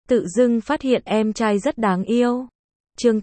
Tự dưng phát hiện em trai rất đáng yêu. Chương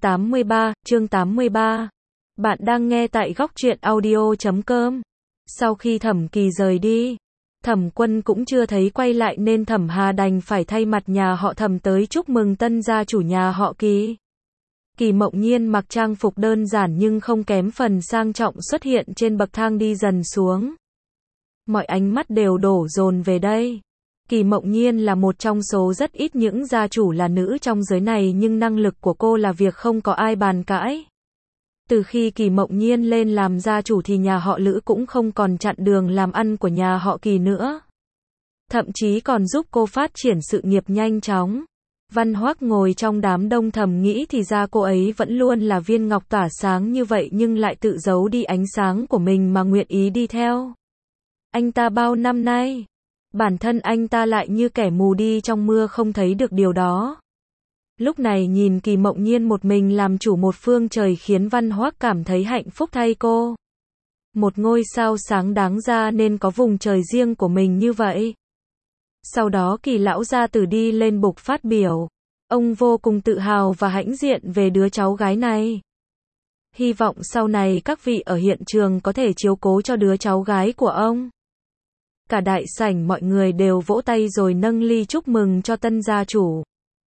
83. Bạn đang nghe tại góc truyện audio.com. Sau khi Thẩm Kỳ rời đi, Thẩm Quân cũng chưa thấy quay lại nên Thẩm Hà đành phải thay mặt nhà họ Thẩm tới chúc mừng tân gia chủ nhà họ Kỳ. Kỳ Mộng Nhiên mặc trang phục đơn giản nhưng không kém phần sang trọng xuất hiện trên bậc thang đi dần xuống. Mọi ánh mắt đều đổ dồn về đây. Kỳ Mộng Nhiên là một trong số rất ít những gia chủ là nữ trong giới này, nhưng năng lực của cô là việc không có ai bàn cãi. Từ khi Kỳ Mộng Nhiên lên làm gia chủ thì nhà họ Lữ cũng không còn chặn đường làm ăn của nhà họ Kỳ nữa. Thậm chí còn giúp cô phát triển sự nghiệp nhanh chóng. Văn Hoác ngồi trong đám đông thầm nghĩ thì ra cô ấy vẫn luôn là viên ngọc tỏa sáng như vậy nhưng lại tự giấu đi ánh sáng của mình mà nguyện ý đi theo anh ta bao năm nay. Bản thân anh ta lại như kẻ mù đi trong mưa không thấy được điều đó. Lúc này nhìn Kỳ Mộng Nhiên một mình làm chủ một phương trời khiến Văn Hoác cảm thấy hạnh phúc thay cô. Một ngôi sao sáng đáng ra nên có vùng trời riêng của mình như vậy. Sau đó Kỳ lão gia tử đi lên bục phát biểu. Ông vô cùng tự hào và hãnh diện về đứa cháu gái này. Hy vọng sau này các vị ở hiện trường có thể chiếu cố cho đứa cháu gái của ông. Cả đại sảnh mọi người đều vỗ tay rồi nâng ly chúc mừng cho tân gia chủ.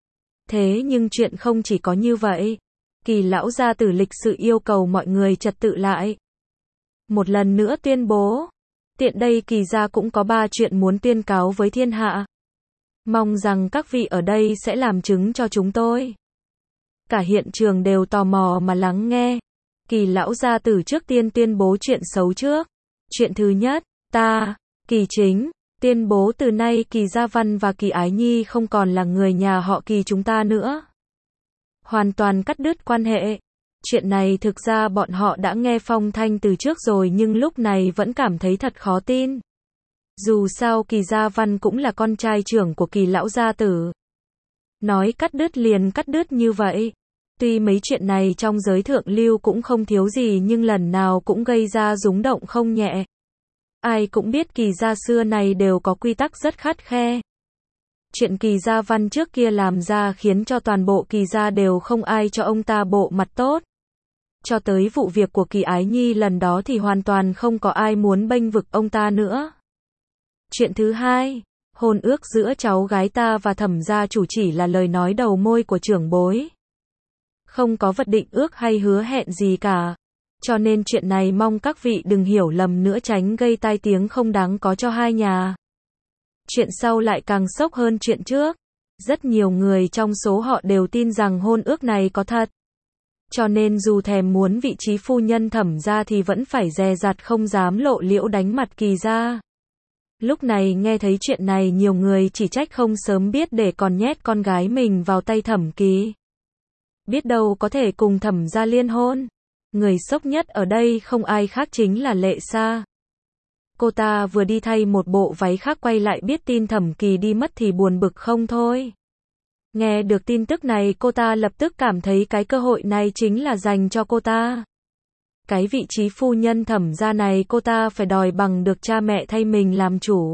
Thế nhưng chuyện không chỉ có như vậy. Kỳ lão gia tử lịch sự yêu cầu mọi người trật tự lại. Một lần nữa tuyên bố. Tiện đây Kỳ gia cũng có 3 chuyện muốn tuyên cáo với thiên hạ. Mong rằng các vị ở đây sẽ làm chứng cho chúng tôi. Cả hiện trường đều tò mò mà lắng nghe. Kỳ lão gia tử trước tiên tuyên bố chuyện xấu trước. Chuyện thứ nhất, ta, Kỳ Chính, tuyên bố từ nay Kỳ Gia Văn và Kỳ Ái Nhi không còn là người nhà họ Kỳ chúng ta nữa. Hoàn toàn cắt đứt quan hệ. Chuyện này thực ra bọn họ đã nghe phong thanh từ trước rồi nhưng lúc này vẫn cảm thấy thật khó tin. Dù sao Kỳ Gia Văn cũng là con trai trưởng của Kỳ lão gia tử. Nói cắt đứt liền cắt đứt như vậy. Tuy mấy chuyện này trong giới thượng lưu cũng không thiếu gì nhưng lần nào cũng gây ra rúng động không nhẹ. Ai cũng biết Kỳ gia xưa này đều có quy tắc rất khắt khe. Chuyện Kỳ Gia Văn trước kia làm ra khiến cho toàn bộ Kỳ gia đều không ai cho ông ta bộ mặt tốt. Cho tới vụ việc của Kỳ Ái Nhi lần đó thì hoàn toàn không có ai muốn bênh vực ông ta nữa. Chuyện thứ hai, hôn ước giữa cháu gái ta và Thẩm gia chủ chỉ là lời nói đầu môi của trưởng bối. Không có vật định ước hay hứa hẹn gì cả. Cho nên chuyện này mong các vị đừng hiểu lầm nữa tránh gây tai tiếng không đáng có cho hai nhà. Chuyện sau lại càng sốc hơn chuyện trước. Rất nhiều người trong số họ đều tin rằng hôn ước này có thật. Cho nên dù thèm muốn vị trí phu nhân Thẩm gia thì vẫn phải dè dặt không dám lộ liễu đánh mặt Kỳ gia. Lúc này nghe thấy chuyện này nhiều người chỉ trách không sớm biết để còn nhét con gái mình vào tay Thẩm Kỳ. Biết đâu có thể cùng Thẩm gia liên hôn. Người sốc nhất ở đây không ai khác chính là Lệ Sa. Cô ta vừa đi thay một bộ váy khác quay lại biết tin Thẩm Kỳ đi mất thì buồn bực không thôi. Nghe được tin tức này cô ta lập tức cảm thấy cái cơ hội này chính là dành cho cô ta. Cái vị trí phu nhân Thẩm gia này cô ta phải đòi bằng được cha mẹ thay mình làm chủ.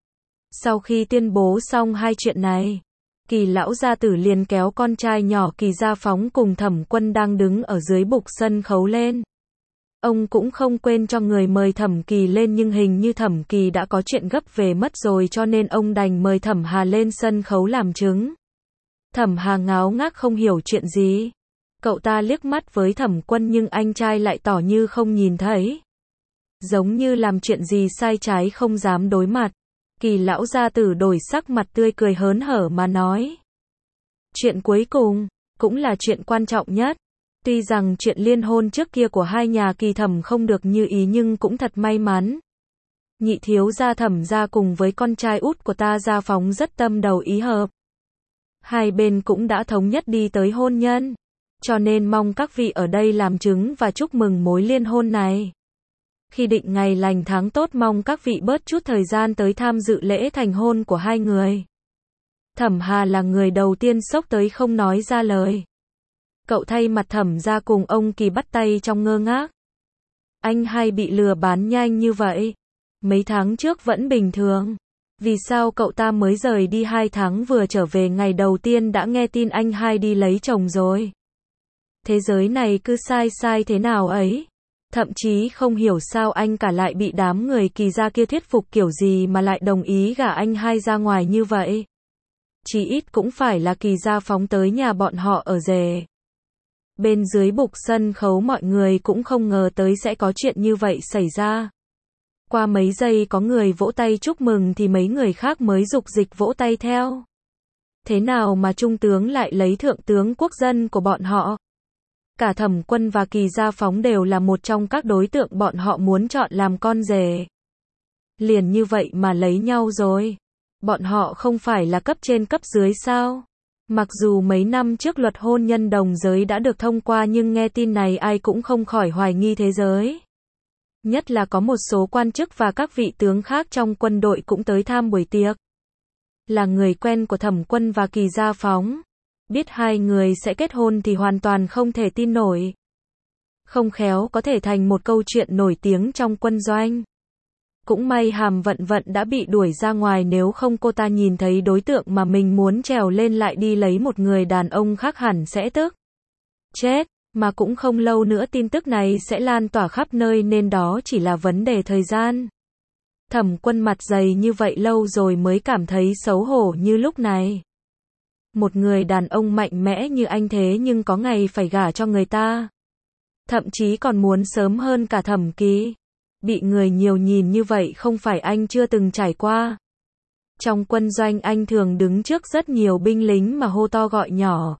Sau khi tuyên bố xong hai chuyện này, Kỳ lão gia tử liền kéo con trai nhỏ Kỳ Gia Phóng cùng Thẩm Quân đang đứng ở dưới bục sân khấu lên. Ông cũng không quên cho người mời Thẩm Kỳ lên nhưng hình như Thẩm Kỳ đã có chuyện gấp về mất rồi cho nên ông đành mời Thẩm Hà lên sân khấu làm chứng. Thẩm Hà ngáo ngác không hiểu chuyện gì. Cậu ta liếc mắt với Thẩm Quân nhưng anh trai lại tỏ như không nhìn thấy. Giống như làm chuyện gì sai trái không dám đối mặt. Kỳ lão gia tử đổi sắc mặt tươi cười hớn hở mà nói. Chuyện cuối cùng, cũng là chuyện quan trọng nhất. Tuy rằng chuyện liên hôn trước kia của hai nhà Kỳ Thẩm không được như ý nhưng cũng thật may mắn. Nhị thiếu gia Thẩm gia cùng với con trai út của ta Gia Phóng rất tâm đầu ý hợp. Hai bên cũng đã thống nhất đi tới hôn nhân. Cho nên mong các vị ở đây làm chứng và chúc mừng mối liên hôn này. Khi định ngày lành tháng tốt mong các vị bớt chút thời gian tới tham dự lễ thành hôn của hai người. Thẩm Hà là người đầu tiên sốc tới không nói ra lời. Cậu thay mặt Thẩm gia cùng ông Kỳ bắt tay trong ngơ ngác. Anh hay bị lừa bán nhanh như vậy. Mấy tháng trước vẫn bình thường. Vì sao cậu ta mới rời đi 2 tháng vừa trở về ngày đầu tiên đã nghe tin anh hai đi lấy chồng rồi? Thế giới này cứ sai sai thế nào ấy? Thậm chí không hiểu sao anh cả lại bị đám người Kỳ gia kia thuyết phục kiểu gì mà lại đồng ý gả anh hai ra ngoài như vậy. Chí ít cũng phải là Kỳ gia phóng tới nhà bọn họ ở rể. Bên dưới bục sân khấu mọi người cũng không ngờ tới sẽ có chuyện như vậy xảy ra. Qua mấy giây có người vỗ tay chúc mừng thì mấy người khác mới dục dịch vỗ tay theo. Thế nào mà trung tướng lại lấy thượng tướng quốc dân của bọn họ? Cả Thẩm Quân và Kỳ Gia Phóng đều là một trong các đối tượng bọn họ muốn chọn làm con rể. Liền như vậy mà lấy nhau rồi. Bọn họ không phải là cấp trên cấp dưới sao? Mặc dù mấy năm trước luật hôn nhân đồng giới đã được thông qua nhưng nghe tin này ai cũng không khỏi hoài nghi thế giới. Nhất là có một số quan chức và các vị tướng khác trong quân đội cũng tới tham buổi tiệc. Là người quen của Thẩm Quân và Kỳ Gia Phóng. Biết hai người sẽ kết hôn thì hoàn toàn không thể tin nổi. Không khéo có thể thành một câu chuyện nổi tiếng trong quân doanh. Cũng may Hàm Vận Vận đã bị đuổi ra ngoài, nếu không cô ta nhìn thấy đối tượng mà mình muốn trèo lên lại đi lấy một người đàn ông khác hẳn sẽ tức chết, mà cũng không lâu nữa tin tức này sẽ lan tỏa khắp nơi nên đó chỉ là vấn đề thời gian. Thẩm Quân mặt dày như vậy lâu rồi mới cảm thấy xấu hổ như lúc này. Một người đàn ông mạnh mẽ như anh thế nhưng có ngày phải gả cho người ta. Thậm chí còn muốn sớm hơn cả Thẩm Kỳ. Bị người nhiều nhìn như vậy không phải anh chưa từng trải qua. Trong quân doanh anh thường đứng trước rất nhiều binh lính mà hô to gọi nhỏ.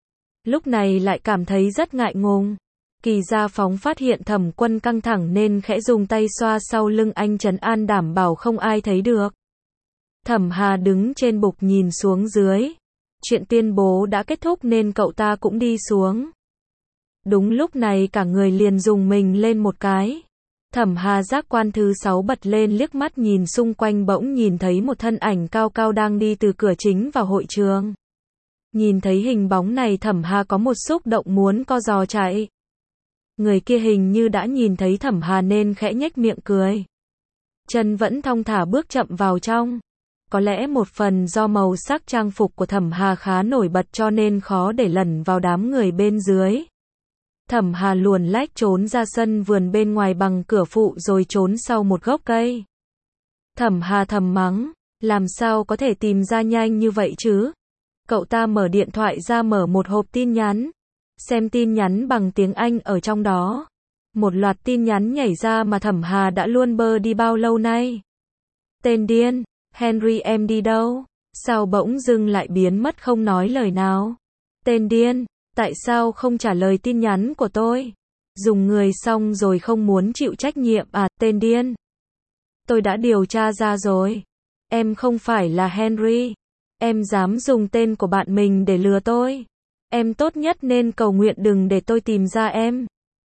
Lúc này lại cảm thấy rất ngại ngùng. Kỳ Gia Phóng phát hiện Thẩm Quân căng thẳng nên khẽ dùng tay xoa sau lưng anh trấn an đảm bảo không ai thấy được. Thẩm Hà đứng trên bục nhìn xuống dưới. Chuyện tuyên bố đã kết thúc nên cậu ta cũng đi xuống. Đúng lúc này cả người liền rùng mình lên một cái. Thẩm Hà giác quan thứ 6 bật lên liếc mắt nhìn xung quanh, bỗng nhìn thấy một thân ảnh cao cao đang đi từ cửa chính vào hội trường. Nhìn thấy hình bóng này Thẩm Hà có một xúc động muốn co giò chạy. Người kia hình như đã nhìn thấy Thẩm Hà nên khẽ nhếch miệng cười. Chân vẫn thong thả bước chậm vào trong. Có lẽ một phần do màu sắc trang phục của Thẩm Hà khá nổi bật cho nên khó để lẩn vào đám người bên dưới. Thẩm Hà luồn lách trốn ra sân vườn bên ngoài bằng cửa phụ rồi trốn sau một gốc cây. Thẩm Hà thầm mắng, làm sao có thể tìm ra nhanh như vậy chứ? Cậu ta mở điện thoại ra, mở một hộp tin nhắn. Xem tin nhắn bằng tiếng Anh ở trong đó. Một loạt tin nhắn nhảy ra mà Thẩm Hà đã luôn bơ đi bao lâu nay. Tên điên, Henry em đi đâu? Sao bỗng dưng lại biến mất không nói lời nào? Tên điên, tại sao không trả lời tin nhắn của tôi? Dùng người xong rồi không muốn chịu trách nhiệm à? Tên điên. Tôi đã điều tra ra rồi. Em không phải là Henry. Em dám dùng tên của bạn mình để lừa tôi. Em tốt nhất nên cầu nguyện đừng để tôi tìm ra em.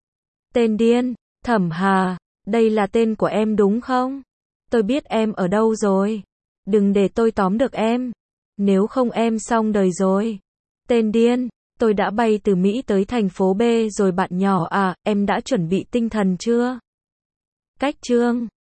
Tên điên, Thẩm Hà, đây là tên của em đúng không? Tôi biết em ở đâu rồi. Đừng để tôi tóm được em. Nếu không em xong đời rồi. Tên điên, tôi đã bay từ Mỹ tới thành phố B rồi bạn nhỏ à, em đã chuẩn bị tinh thần chưa? Cách chương